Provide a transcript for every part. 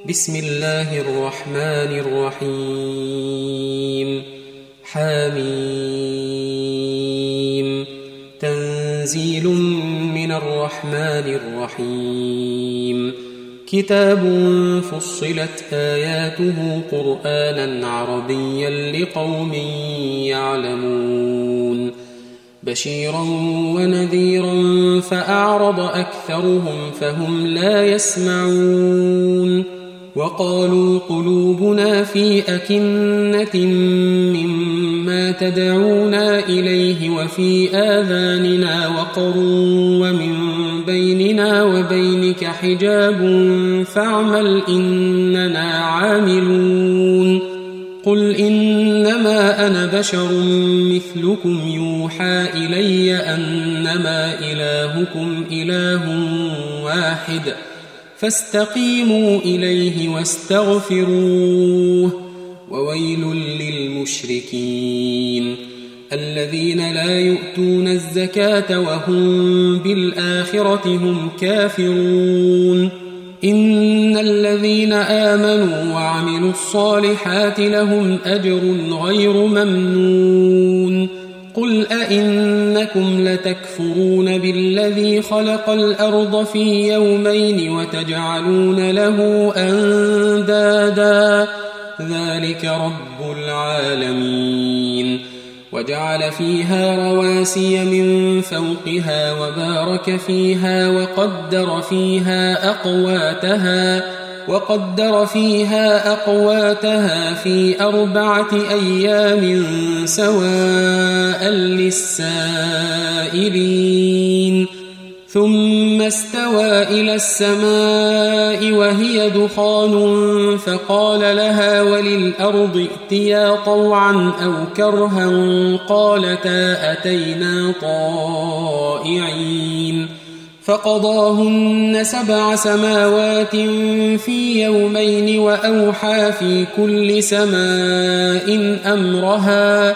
بسم الله الرحمن الرحيم حميم تنزيل من الرحمن الرحيم كتاب فصلت آياته قرآنا عربيا لقوم يعلمون بشيرا ونذيرا فأعرض أكثرهم فهم لا يسمعون وقالوا قلوبنا في أكنة مما تدعونا إليه وفي آذاننا وقر ومن بيننا وبينك حجاب فاعمل إننا عاملون قل إنما أنا بشر مثلكم يوحى إلي أنما إلهكم إله واحد فاستقيموا إليه واستغفروه وويل للمشركين الذين لا يؤتون الزكاة وهم بالآخرة هم كافرون إن الذين آمنوا وعملوا الصالحات لهم أجر غير ممنون قل أئنكم لتكفرون بالذي خلق الأرض في يومين وتجعلون له أندادا ذلك رب العالمين وجعل فيها رواسي من فوقها وبارك فيها وقدر فيها أقواتها في 4 أيام سواء للسائلين ثم استوى إلى السماء وهي دخان فقال لها وللأرض ائتيا طوعا أو كرها قالتا أتينا طائعين فقضاهن 7 سماوات في يومين وأوحى في كل سماء أمرها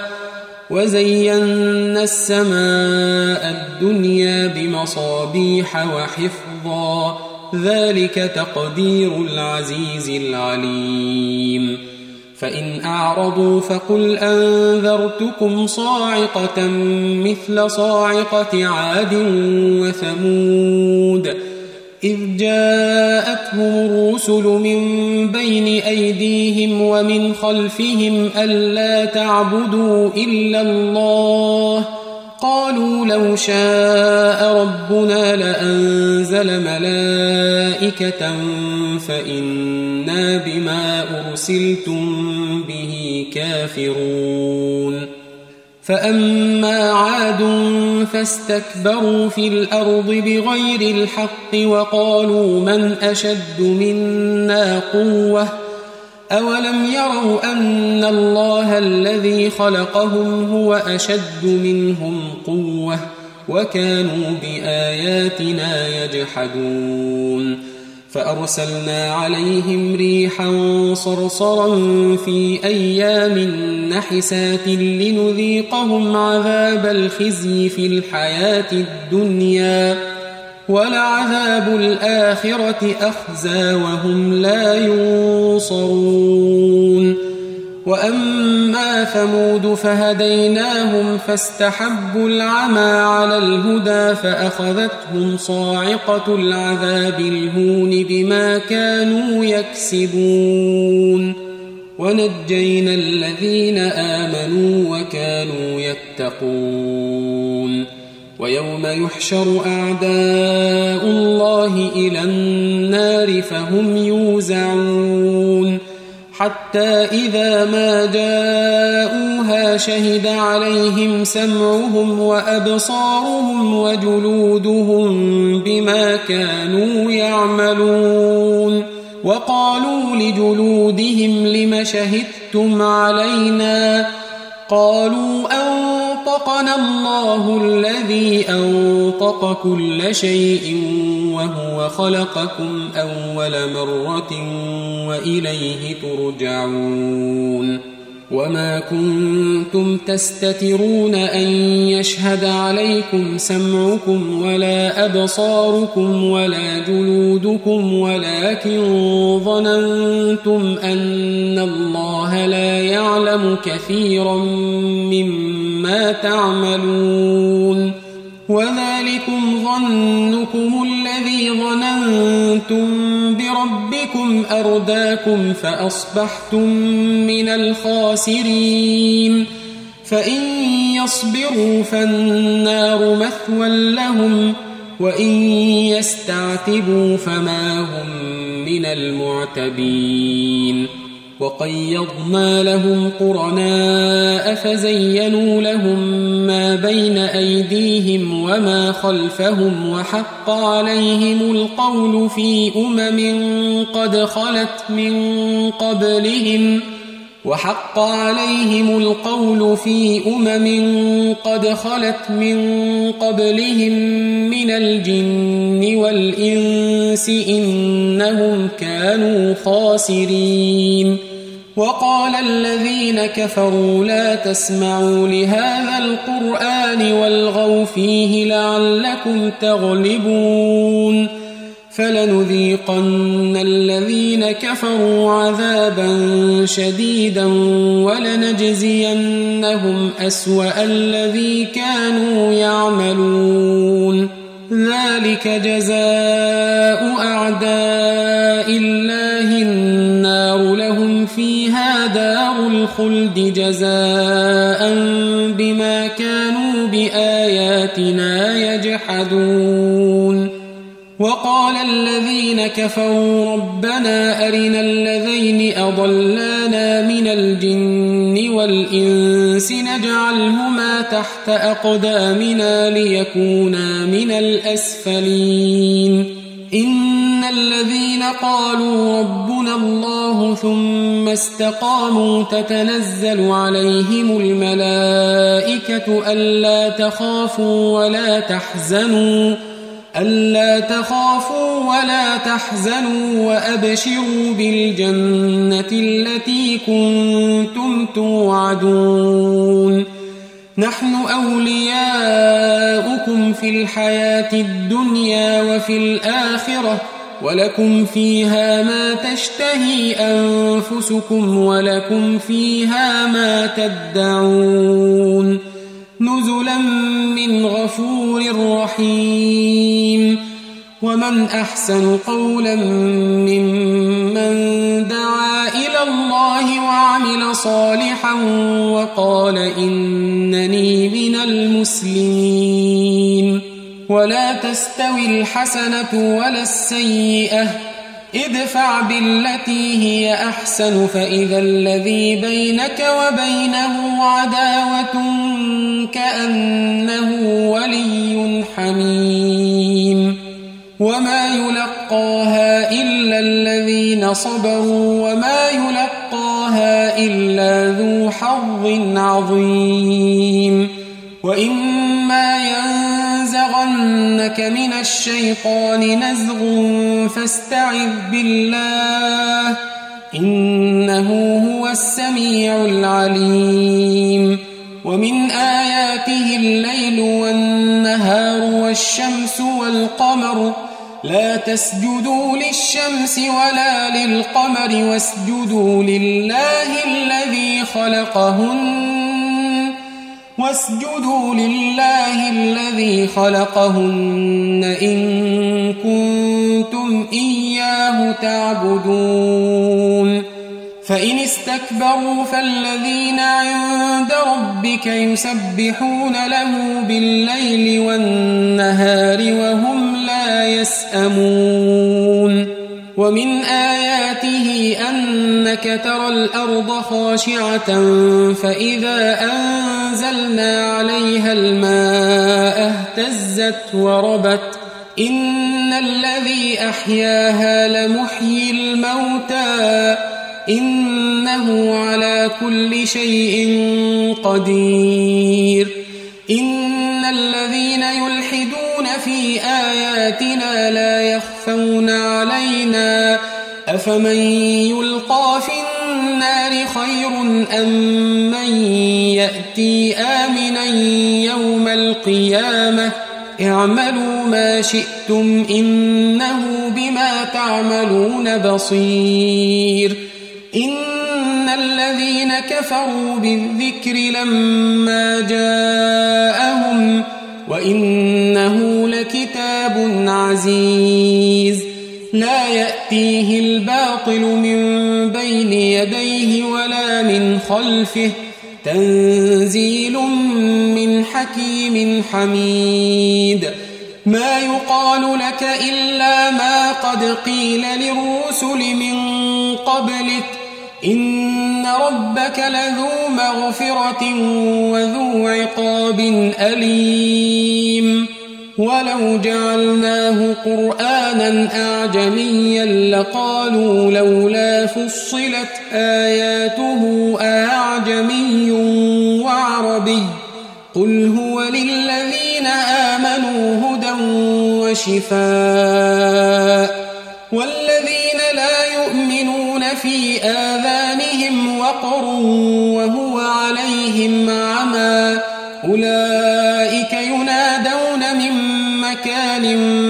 وزينا السماء الدنيا بمصابيح وحفظا ذلك تقدير العزيز العليم فإن أعرضوا فقل أنذرتكم صاعقة مثل صاعقة عاد وثمود إذ جاءتهم الرسل من بين أيديهم ومن خلفهم ألا تعبدوا إلا الله قالوا لو شاء ربنا لأنزل ملائكة فإنا بما أرسلتم به كافرون فأما عاد فاستكبروا في الأرض بغير الحق وقالوا من أشد منا قوة أولم يروا أن الله الذي خلقهم هو أشد منهم قوة وكانوا بآياتنا يجحدون فأرسلنا عليهم ريحا صرصرا في أيام نحسات لنذيقهم عذاب الخزي في الحياة الدنيا ولعذاب الآخرة أخزى وهم لا ينصرون وأما ثمود فهديناهم فاستحبوا العمى على الهدى فأخذتهم صاعقة العذاب الهون بما كانوا يكسبون ونجينا الذين آمنوا وكانوا يتقون ويوم يحشر أعداء الله إلى النار فهم يوزعون حتى إذا ما جاءوها شهد عليهم سمعهم وأبصارهم وجلودهم بما كانوا يعملون وقالوا لجلودهم لم شهدتم علينا قالوا أنطقنا الله الذي أنطق كل شيء وهو خلقكم أول مرة وإليه ترجعون وما كنتم تستترون أن يشهد عليكم سمعكم ولا أبصاركم ولا جلودكم ولكن ظننتم أن الله لا يعلم كثيرا مما تعملون وذلكم ظنكم الذي ظننتم بربكم أرداكم فأصبحتم من الخاسرين فإن يصبروا فالنار مثوى لهم وإن يستعتبوا فما هم من المعتبين وقيضنا لهم قرناء فزينوا لهم ما بين أيديهم وما خلفهم وحق عليهم القول في قد خلت من قبلهم قد خلت من قبلهم من الجن والإنس إنهم كانوا خاسرين وقال الذين كفروا لا تسمعوا لهذا القرآن والغوا فيه لعلكم تغلبون فلنذيقن الذين كفروا عذابا شديدا ولنجزينهم أسوأ الذي كانوا يعملون ذلك جزاء أعداء الله النار لهم فيها دار الخلد جزاء بما كانوا بآياتنا يجحدون وقال الذين كفروا ربنا أرنا الذين أضلانا من الجن والإنس نجعلهما تحت أقدامنا ليكونا من الأسفلين إن الذين قالوا ربنا الله ثم استقاموا تتنزل عليهم الملائكة ألا تخافوا ولا تحزنوا وأبشروا بالجنة التي كنتم توعدون نحن أولياؤكم في الحياة الدنيا وفي الآخرة ولكم فيها ما تشتهي أنفسكم ولكم فيها ما تدعون نزلا من غفور رحيم ومن أحسن قولا ممن دعا إلى الله وعمل صالحا وقال إنني من المسلمين ولا تستوي الحسنة ولا السيئة ادفع بالتي هي أحسن فإذا الذي بينك وبينه عداوة كأنه ولي حميم وما يلقاها إلا الذين صبروا وما يلقاها إلا ذو حظ عظيم وإما ينزغنك من الشيطان نزغ فاستعذ بالله إنه هو السميع العليم ومن آياته الليل والنهار والشمس والقمر لا تسجدوا للشمس ولا للقمر واسجدوا لله الذي خلقهن إن كنتم إياه تعبدون فإن استكبروا فالذين عند ربك يسبحون له بالليل والنهار وهم لا يسأمون ومن آياته أنك ترى الأرض خاشعة فإذا أنزلنا عليها الماء اهتزت وربت إن الذي أحياها لمحيي الموتى إنه على كل شيء قدير إن الذين يلحدون في آياتنا لا يخفون علينا أفمن يلقى في النار خير أم من يأتي آمنا يوم القيامة اعملوا ما شئتم إنه بما تعملون بصير إن الذين كفروا بالذكر لما جاءهم وإنه لكتاب عزيز لا يأتيه الباطل من بين يديه ولا من خلفه تنزيل من حكيم حميد ما يقال لك إلا ما قد قيل للرسل من قبلك إن ربك لذو مغفرة وذو عقاب أليم ولو جعلناه قرآنا أعجميا لقالوا لولا فصلت آياته أعجمي وعربي قل هو للذين آمنوا هدى وشفاء والذين لا يؤمنون في آذانهم وقر وهو عليهم عمى أولئك ينادون من مكان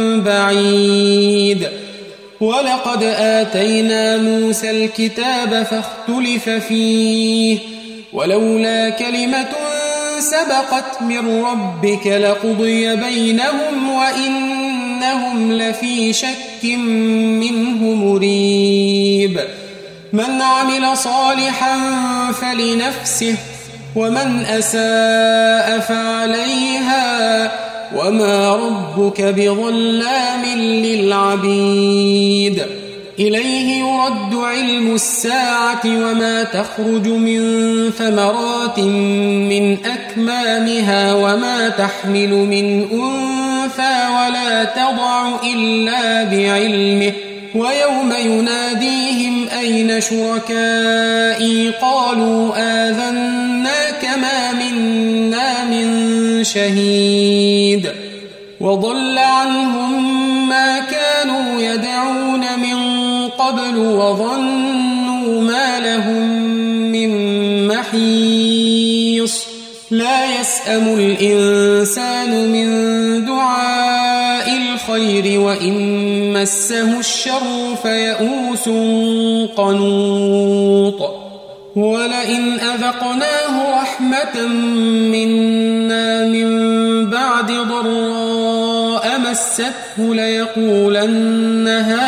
بعيد ولقد آتينا موسى الكتاب فاختلف فيه ولولا كلمة سبقت من ربك لقضي بينهم وإنهم لفي شك منه مريب من عمل صالحا فلنفسه ومن أساء فعليها وما ربك بظلام للعبيد إليه يرد علم الساعة وما تخرج من ثمرات من أكمامها وما تحمل من أنثى ولا تضع إلا بعلمه ويوم يناديهم أين شركائي قالوا آذناك ما منا من شهيد وضل عنهم ما كانوا يدعون من قبل وظنوا ما لهم من محيص لا يسأم الإنسان من دعاء الخير وإن مسه الشر فيئوس قنوط ولئن أذقناه رحمة منا من بعد ضراء مسته ليقولن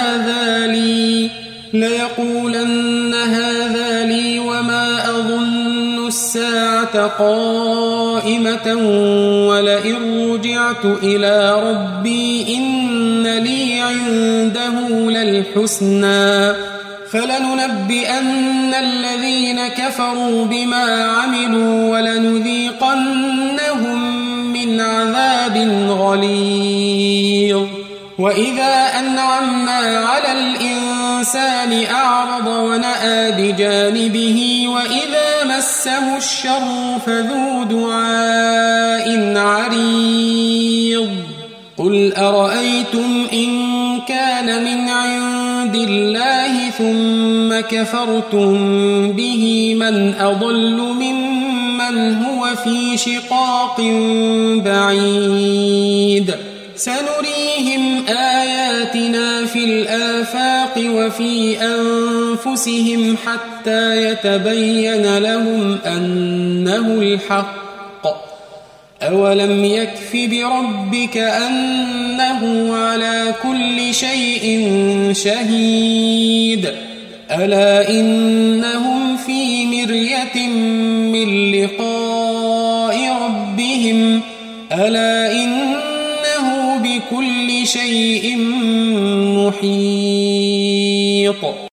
هذا لي وما أظن الساعة قائمة ولئن رجعت إلى ربي إن لي عنده للحسنى فلننبئن الذين كفروا بما عملوا ولنذيقنهم من عذاب غليظ وإذا أنعمنا على الإنسان أعرض ونأى بجانبه وإذا مسه الشر فذو دعاء عريض قل أرأيتم إن كان من عند الله ثم كفرتم به من أضل ممن هو في شقاق بعيد سنريهم آياتنا في الآفاق وفي أنفسهم حتى يتبين لهم أنه الحق أولم يكف بربك أنه على كل شيء شهيد ألا إنهم في مرية من لقاء ربهم ألا إنه بكل شيء محيط